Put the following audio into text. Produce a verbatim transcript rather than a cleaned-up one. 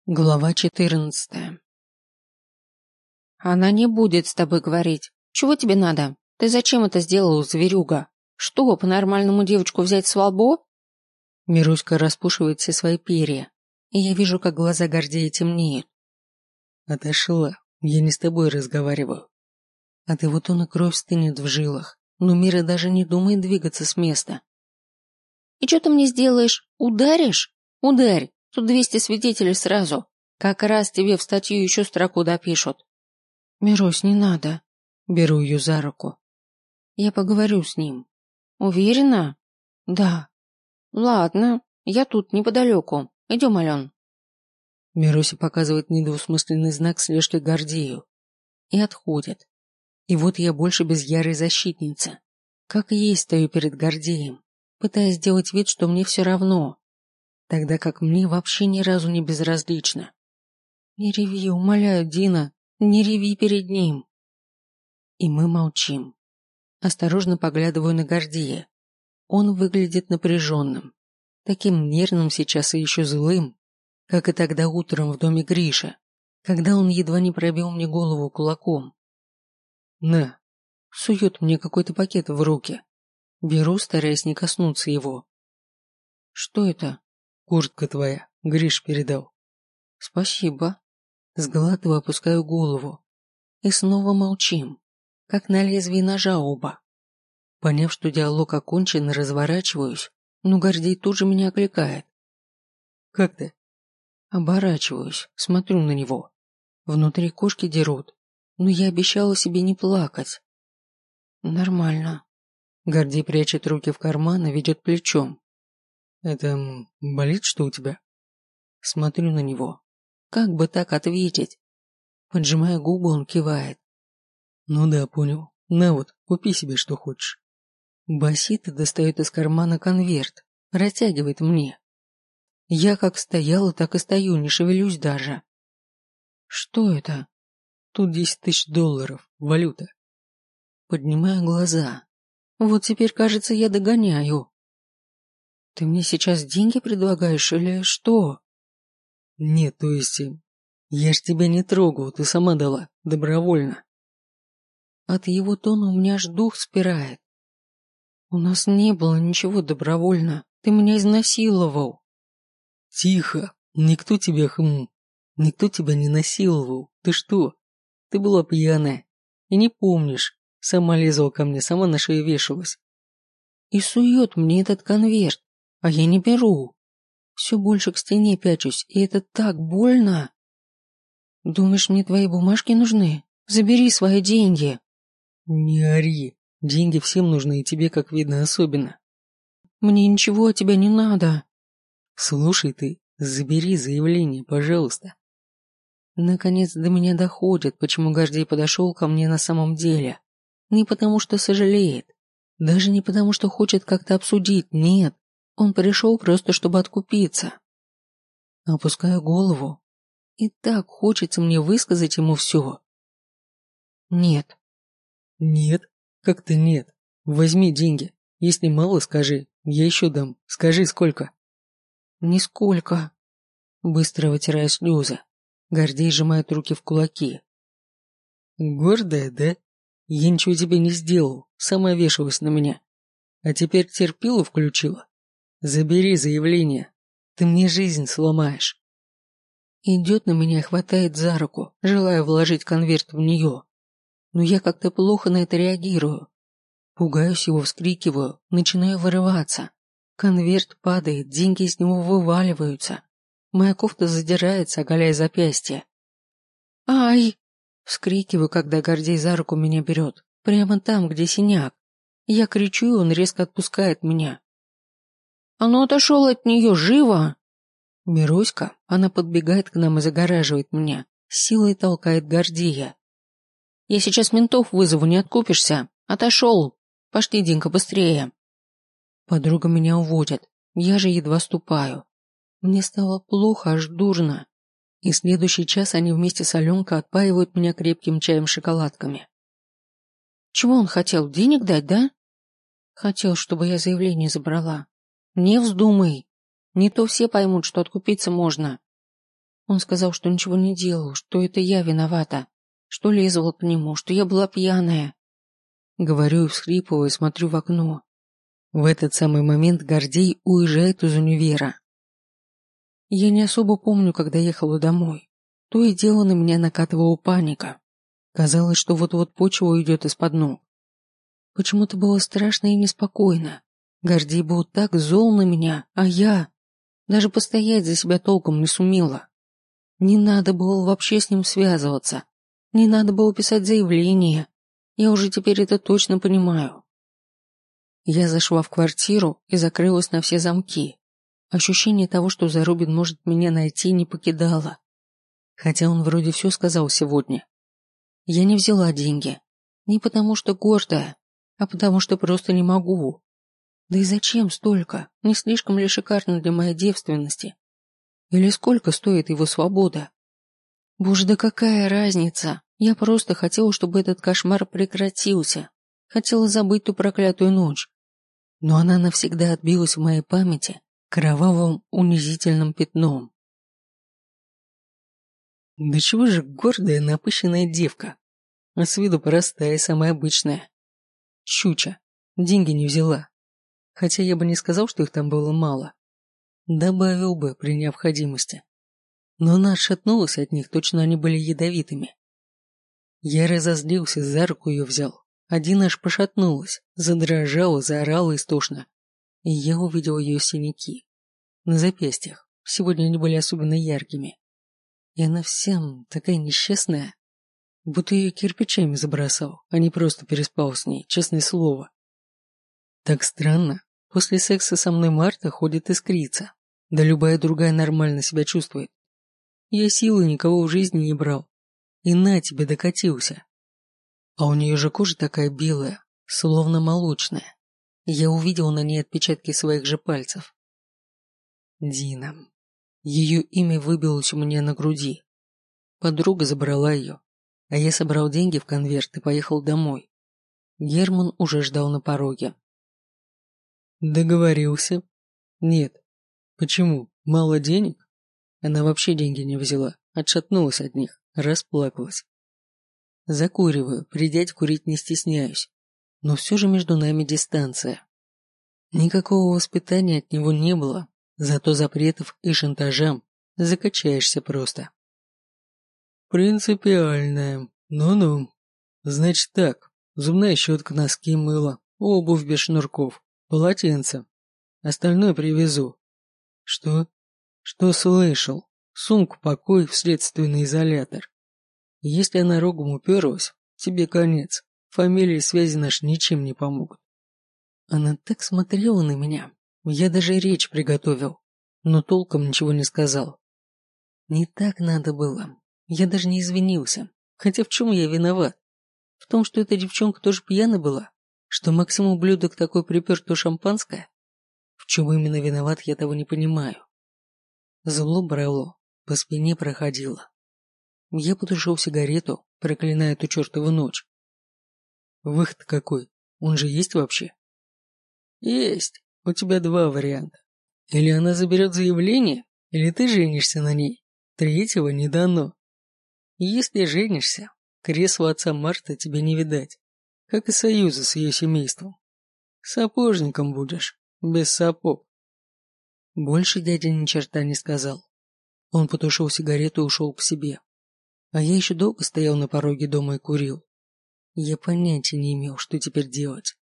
Глава четырнадцатая. Она не будет с тобой говорить. Чего тебе надо? Ты зачем это сделала, зверюга? Что, по-нормальному девочку взять с лбо? Мируська распушивает все свои перья, и я вижу, как глаза Гордея темнеют. Отошла, я не с тобой разговариваю. От его тона кровь стынет в жилах, но Мира даже не думает двигаться с места. И что ты мне сделаешь? Ударишь? Ударь. Тут двести свидетелей сразу. Как раз тебе в статью еще строку допишут. Мирусь, не надо. Беру ее за руку. Я поговорю с ним. Уверена? Да. Ладно, я тут неподалеку. Идем, Ален. Мируся показывает недвусмысленный знак слежки Гордею и отходит. И вот я больше без ярой защитницы. Как и есть стою перед Гордеем, пытаясь сделать вид, что мне все равно. Тогда как мне вообще ни разу не безразлично. Не реви, умоляю, Дина, не реви перед ним. И мы молчим. Осторожно поглядываю на Гордея. Он выглядит напряженным, таким нервным сейчас и еще злым, как и тогда утром в доме Гриша, когда он едва не пробил мне голову кулаком. На, сует мне какой-то пакет в руки. Беру, стараясь не коснуться его. Что это? Куртка твоя, Гриш передал. Спасибо. Сглатываю, опускаю голову. И снова молчим, как на лезвии ножа оба. Поняв, что диалог окончен, разворачиваюсь, но Гордей тут же меня окликает. Как ты? Оборачиваюсь, смотрю на него. Внутри кошки дерут, но я обещала себе не плакать. Нормально. Гордей прячет руки в карман и ведет плечом. Это болит, что у тебя? Смотрю на него. Как бы так ответить? Поджимая губы, он кивает. Ну да, понял. На вот, купи себе что хочешь. Басит и достает из кармана конверт. Протягивает мне. Я как стояла, так и стою, не шевелюсь даже. Что это? Тут десять тысяч долларов, валюта. Поднимаю глаза. Вот теперь, кажется, я догоняю. Ты мне сейчас деньги предлагаешь или что? Нет, то есть, я ж тебя не трогал, ты сама дала, добровольно. От его тона у меня аж дух спирает. У нас не было ничего добровольно, ты меня изнасиловал. Тихо, никто тебя, хм, никто тебя не насиловал, ты что? Ты была пьяная и не помнишь, сама лезла ко мне, сама на шею вешалась. И сует мне этот конверт. А я не беру. Все больше к стене пячусь, и это так больно. Думаешь, мне твои бумажки нужны? Забери свои деньги. Не ори. Деньги всем нужны, и тебе, как видно, особенно. Мне ничего от тебя не надо. Слушай ты, забери заявление, пожалуйста. Наконец до меня доходит, почему Гордей подошел ко мне на самом деле. Не потому что сожалеет. Даже не потому что хочет как-то обсудить, нет. Он пришел просто, чтобы откупиться. Опускаю голову. И так хочется мне высказать ему все. Нет. Нет? Как-то нет. Возьми деньги. Если мало, скажи. Я еще дам. Скажи, сколько? Нисколько. Быстро вытираю слезы. Гордей сжимает руки в кулаки. Гордая, да? Я ничего тебе не сделал. Сама вешалась на меня. А теперь терпилу включила. Забери заявление. Ты мне жизнь сломаешь. Идет на меня и хватает за руку, желая вложить конверт в нее. Но я как-то плохо на это реагирую. Пугаюсь его, вскрикиваю, начинаю вырываться. Конверт падает, деньги из него вываливаются. Моя кофта задирается, оголяя запястье. Ай! Вскрикиваю, когда Гордей за руку меня берет. Прямо там, где синяк. Я кричу, и он резко отпускает меня. А ну отошел от нее, живо! Мируська, она подбегает к нам и загораживает меня, силой толкает Гордея. Я сейчас ментов вызову, не откупишься. Отошел. Пошли, Динка, быстрее. Подруга меня уводит, я же едва ступаю. Мне стало плохо, аж дурно. И следующий час они вместе с Аленкой отпаивают меня крепким чаем с шоколадками. Чего он хотел, денег дать, да? Хотел, чтобы я заявление забрала. Не вздумай. Не то все поймут, что откупиться можно. Он сказал, что ничего не делал, что это я виновата, что лезла к нему, что я была пьяная. Говорю и всхлипываю, смотрю в окно. В этот самый момент Гордей уезжает из универа. Я не особо помню, когда ехала домой. То и дело на меня накатывала паника. Казалось, что вот-вот почва уйдет из-под ног. Почему-то было страшно и неспокойно. Гордей был так зол на меня, а я даже постоять за себя толком не сумела. Не надо было вообще с ним связываться. Не надо было писать заявление. Я уже теперь это точно понимаю. Я зашла в квартиру и закрылась на все замки. Ощущение того, что Зарубин может меня найти, не покидало. Хотя он вроде все сказал сегодня. Я не взяла деньги. Не потому что гордая, а потому что просто не могу. Да и зачем столько? Не слишком ли шикарно для моей девственности? Или сколько стоит его свобода? Боже, да какая разница? Я просто хотела, чтобы этот кошмар прекратился. Хотела забыть ту проклятую ночь. Но она навсегда отбилась в моей памяти кровавым унизительным пятном. Да чего же гордая напыщенная девка? А с виду простая и самая обычная. Щуча. Деньги не взяла. Хотя я бы не сказал, что их там было мало. Добавил бы при необходимости. Но она отшатнулась от них, точно они были ядовитыми. Я разозлился, за руку ее взял. Один аж пошатнулась, задрожала, заорала истошно. И я увидел ее синяки. На запястьях. Сегодня они были особенно яркими. И она вся такая несчастная. Будто ее кирпичами забросал, а не просто переспал с ней, честное слово. Так странно. После секса со мной Марта ходит искриться. Да любая другая нормально себя чувствует. Я силы никого в жизни не брал. И на тебе докатился. А у нее же кожа такая белая, словно молочная. Я увидел на ней отпечатки своих же пальцев. Дина. Ее имя выбилось у меня на груди. Подруга забрала ее, а я собрал деньги в конверт и поехал домой. Герман уже ждал на пороге. Договорился? Нет. Почему? Мало денег? Она вообще деньги не взяла, отшатнулась от них, расплакалась. Закуриваю, при дяде курить не стесняюсь, но все же между нами дистанция. Никакого воспитания от него не было, зато запретов и шантажам закачаешься просто. Принципиальная. Ну-ну. Значит так, зубная щетка, носки, мыло, обувь без шнурков, полотенце. Остальное привезу. Что? Что слышал? Сумку покой в следственный изолятор. Если она рогом уперлась, тебе конец. Фамилии и связи наши ничем не помогут. Она так смотрела на меня. Я даже речь приготовил, но толком ничего не сказал. Не так надо было. Я даже не извинился. Хотя в чем я виноват? В том, что эта девчонка тоже пьяна была? Что Максим ублюдок такой припер то шампанское? В чем именно виноват, я того не понимаю. Зло брало, по спине проходило. Я потушил сигарету, проклиная эту чертову ночь. Выход какой? Он же есть вообще? Есть. У тебя два варианта. Или она заберет заявление, или ты женишься на ней. Третьего не дано. Если женишься, кресла отца Марты тебе не видать, как и союза с ее семейством. Сапожником будешь, без сапог. Больше дядя ни черта не сказал. Он потушил сигарету и ушел к себе. А я еще долго стоял на пороге дома и курил. Я понятия не имел, что теперь делать.